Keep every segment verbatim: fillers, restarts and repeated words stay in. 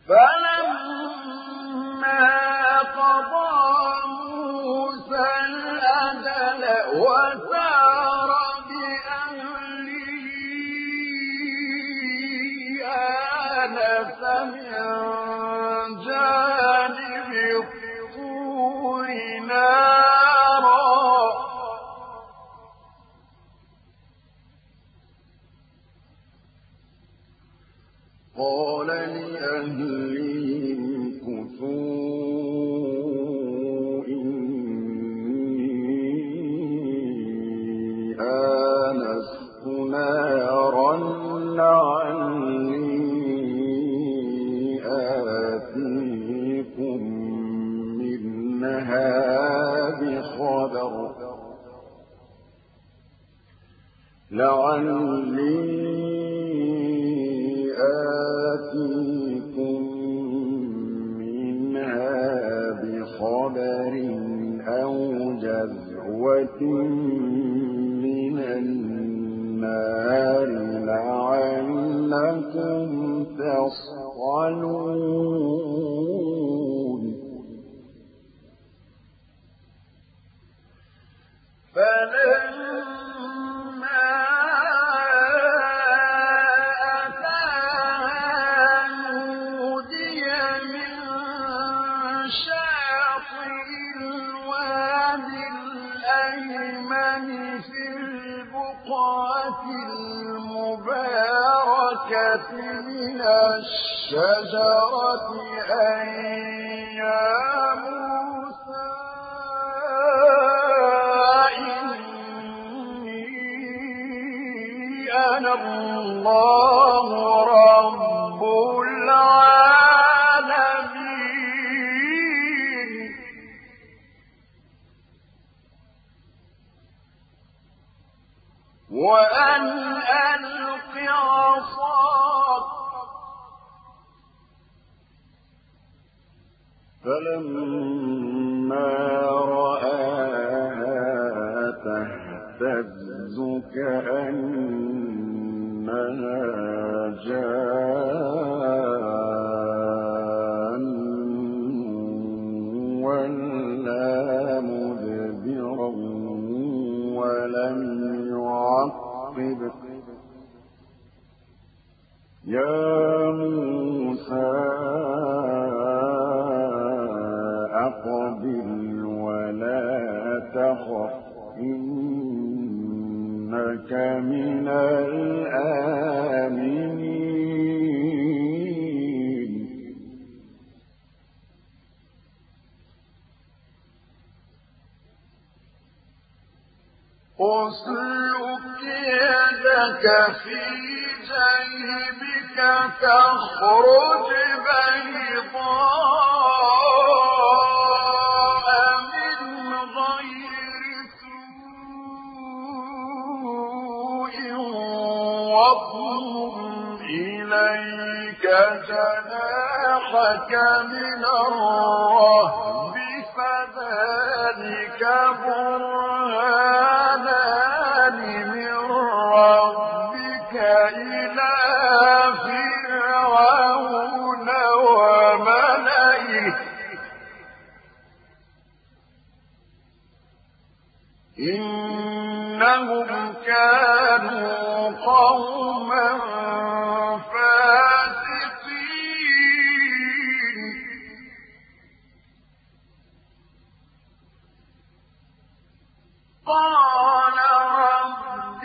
فلما قضى موسى الأجل وسار بأهله آنس من جانب الطور نارا قال لأهلهم كثوا إني آنست نارا لعلي آتيكم منها بخبر لعلي آتيكم منها بخبر أو جذوة من النار لعلكم تصطلون فلما من الشجرة أن يا موسى إني أنا الله رب العالمين وأن ألق عصاك فلما رآها تهتز كأنها جان ولا مدبرا ولم يعقب يا موسى أقبل ولا تخف إنك من الآمنين أسلك يدك في جيبك تخرج بيضاء من غير سوء واضمم إليك جناحك من الرهب فذلك برهانان من ربك إلى فرعون وملئه إنهم كانوا قوما فاسقين قال رب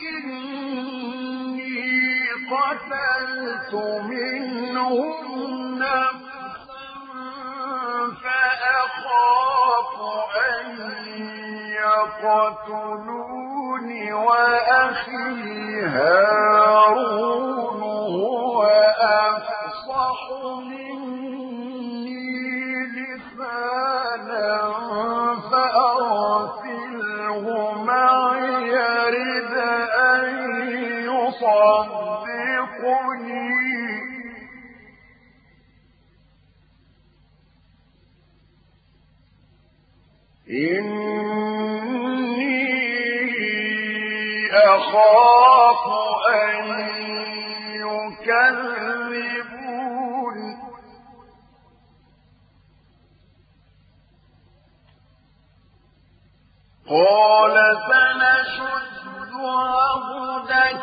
إني قتلت منهم نفسا فأخاف أن يقتلون وأخي هارون هو أفصح مني لسانا فأرسله معي يرد أن يصدقني إني أخاف أن يكذبون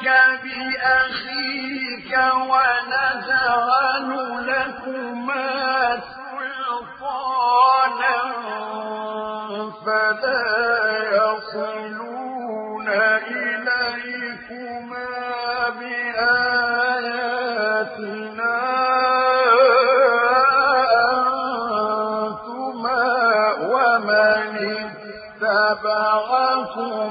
بأخيك ونجعل لكما سلطانا فلا يصلون إليكما بآياتنا أنتما ومن اتبعكما